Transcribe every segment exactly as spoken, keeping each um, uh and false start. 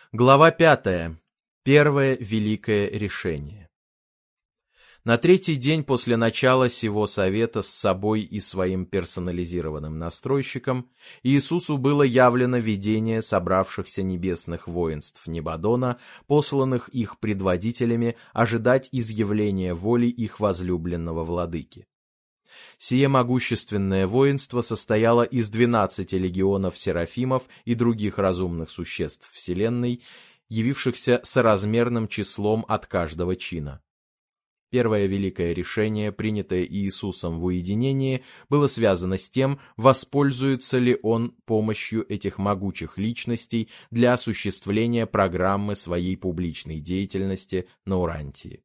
Глава пятая. Первое великое решение. На третий день после начала сего совета с собой и своим персонализированным настройщиком Иисусу было явлено видение собравшихся небесных воинств Небадона, посланных их предводителями ожидать изъявления воли их возлюбленного владыки. Сие могущественное воинство состояло из двенадцати легионов серафимов и других разумных существ вселенной, явившихся соразмерным числом от каждого чина. Первое великое решение, принятое Иисусом в уединении, было связано с тем, воспользуется ли он помощью этих могучих личностей для осуществления программы своей публичной деятельности на Урантии.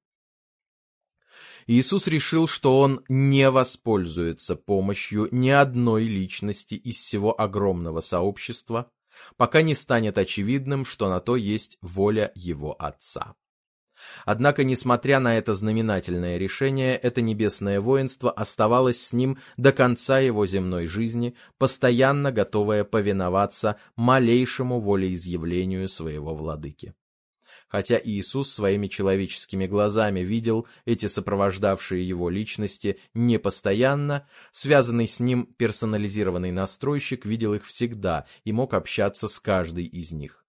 Иисус решил, что он не воспользуется помощью ни одной личности из всего огромного сообщества, пока не станет очевидным, что на то есть воля его Отца. Однако, несмотря на это знаменательное решение, это небесное воинство оставалось с ним до конца его земной жизни, постоянно готовое повиноваться малейшему волеизъявлению своего владыки. Хотя Иисус своими человеческими глазами видел эти сопровождавшие его личности непостоянно, связанный с ним персонализированный настройщик видел их всегда и мог общаться с каждой из них.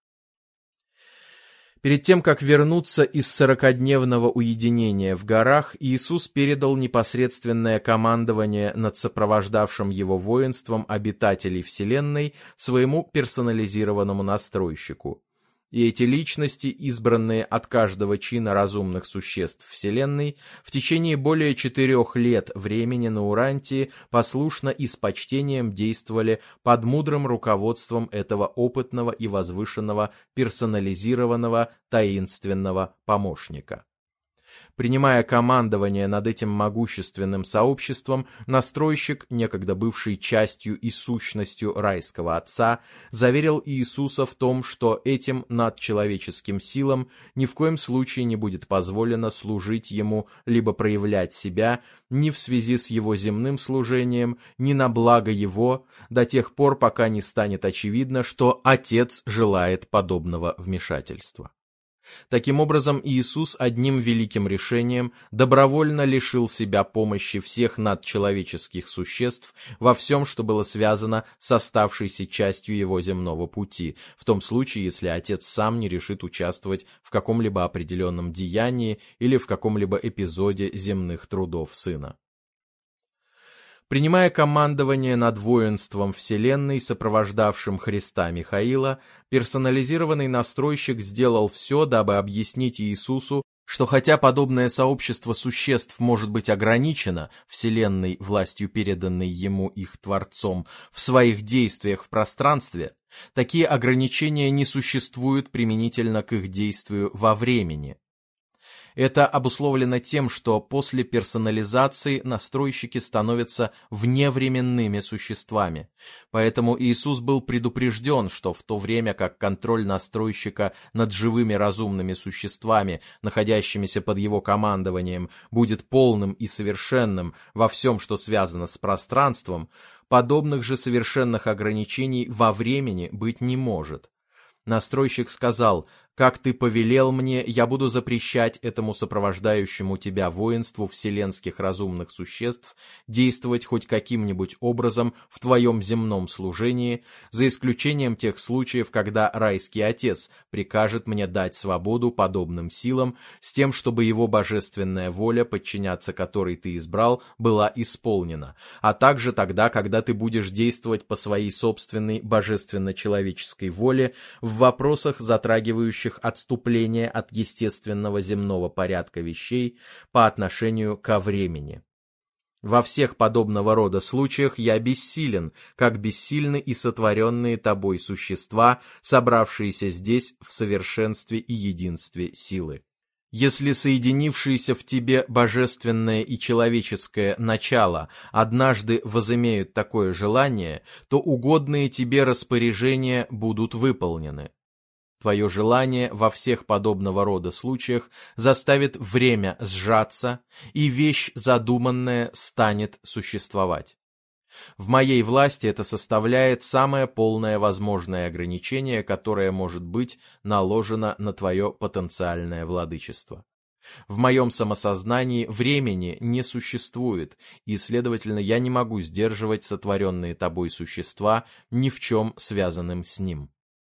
Перед тем, как вернуться из сорокадневного уединения в горах, Иисус передал непосредственное командование над сопровождавшим его воинством обитателей Вселенной своему персонализированному настройщику. И эти личности, избранные от каждого чина разумных существ Вселенной, в течение более четырех лет времени на Урантии послушно и с почтением действовали под мудрым руководством этого опытного и возвышенного персонализированного таинственного помощника. Принимая командование над этим могущественным сообществом, настройщик, некогда бывший частью и сущностью райского Отца, заверил Иисуса в том, что этим надчеловеческим силам ни в коем случае не будет позволено служить ему либо проявлять себя ни в связи с его земным служением, ни на благо его, до тех пор, пока не станет очевидно, что Отец желает подобного вмешательства. Таким образом, Иисус одним великим решением добровольно лишил себя помощи всех надчеловеческих существ во всем, что было связано с оставшейся частью его земного пути, в том случае, если Отец сам не решит участвовать в каком-либо определенном деянии или в каком-либо эпизоде земных трудов Сына. Принимая командование над воинством Вселенной, сопровождавшим Христа Михаила, персонализированный настройщик сделал все, дабы объяснить Иисусу, что хотя подобное сообщество существ может быть ограничено Вселенной властью, переданной ему их Творцом, в своих действиях в пространстве, такие ограничения не существуют применительно к их действию во времени. Это обусловлено тем, что после персонализации настройщики становятся вневременными существами. Поэтому Иисус был предупрежден, что в то время как контроль настройщика над живыми разумными существами, находящимися под его командованием, будет полным и совершенным во всем, что связано с пространством, подобных же совершенных ограничений во времени быть не может. Настройщик сказал: «Как ты повелел мне, я буду запрещать этому сопровождающему тебя воинству вселенских разумных существ действовать хоть каким-нибудь образом в твоем земном служении, за исключением тех случаев, когда райский Отец прикажет мне дать свободу подобным силам, с тем, чтобы его божественная воля, подчиняться которой ты избрал, была исполнена, а также тогда, когда ты будешь действовать по своей собственной божественно-человеческой воле в вопросах, затрагивающих отступление от естественного земного порядка вещей по отношению ко времени. Во всех подобного рода случаях я бессилен, как бессильны и сотворенные тобой существа, собравшиеся здесь в совершенстве и единстве силы. Если соединившиеся в тебе божественное и человеческое начало однажды возымеют такое желание, то угодные тебе распоряжения будут выполнены. Твое желание во всех подобного рода случаях заставит время сжаться, и вещь задуманная станет существовать. В моей власти это составляет самое полное возможное ограничение, которое может быть наложено на твое потенциальное владычество. В моем самосознании времени не существует, и, следовательно, я не могу сдерживать сотворенные тобой существа ни в чем связанным с ним.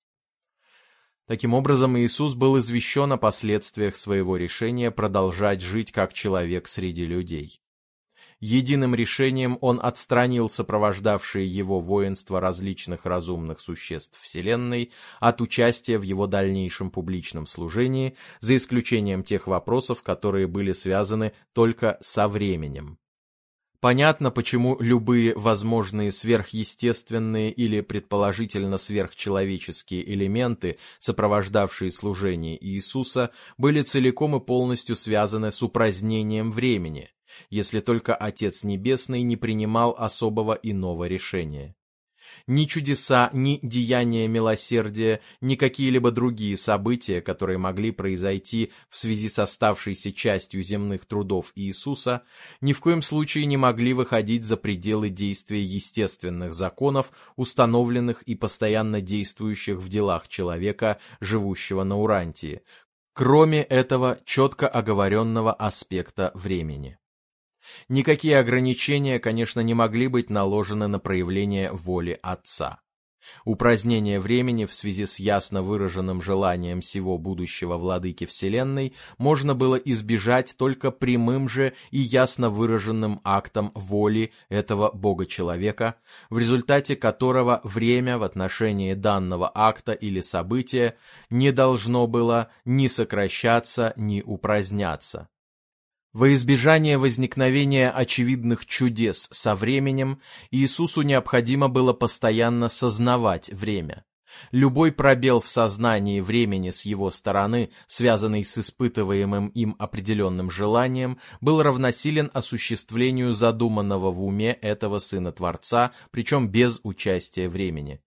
Таким образом, Иисус был извещен о последствиях своего решения продолжать жить как человек среди людей. Единым решением он отстранил сопровождавшие его воинство различных разумных существ Вселенной от участия в его дальнейшем публичном служении, за исключением тех вопросов, которые были связаны только со временем. Понятно, почему любые возможные сверхъестественные или предположительно сверхчеловеческие элементы, сопровождавшие служение Иисуса, были целиком и полностью связаны с упразднением времени, если только Отец Небесный не принимал особого иного решения. Ни чудеса, ни деяния милосердия, ни какие-либо другие события, которые могли произойти в связи с оставшейся частью земных трудов Иисуса, ни в коем случае не могли выходить за пределы действия естественных законов, установленных и постоянно действующих в делах человека, живущего на Урантии, кроме этого четко оговоренного аспекта времени. Никакие ограничения, конечно, не могли быть наложены на проявление воли Отца. Упразднение времени в связи с ясно выраженным желанием сего будущего владыки Вселенной можно было избежать только прямым же и ясно выраженным актом воли этого Бога-человека, в результате которого время в отношении данного акта или события не должно было ни сокращаться, ни упраздняться. Во избежание возникновения очевидных чудес со временем, Иисусу необходимо было постоянно сознавать время. Любой пробел в сознании времени с его стороны, связанный с испытываемым им определенным желанием, был равносилен осуществлению задуманного в уме этого Сына Творца, причем без участия времени.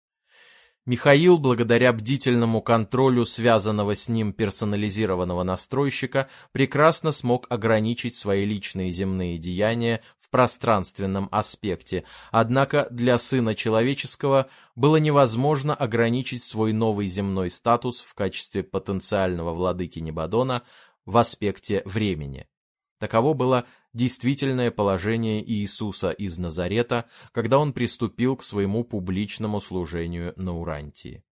Михаил, благодаря бдительному контролю связанного с ним персонализированного настройщика, прекрасно смог ограничить свои личные земные деяния в пространственном аспекте, однако для Сына Человеческого было невозможно ограничить свой новый земной статус в качестве потенциального владыки Небодона в аспекте времени. Таково было действительное положение Иисуса из Назарета, когда он приступил к своему публичному служению на Урантии.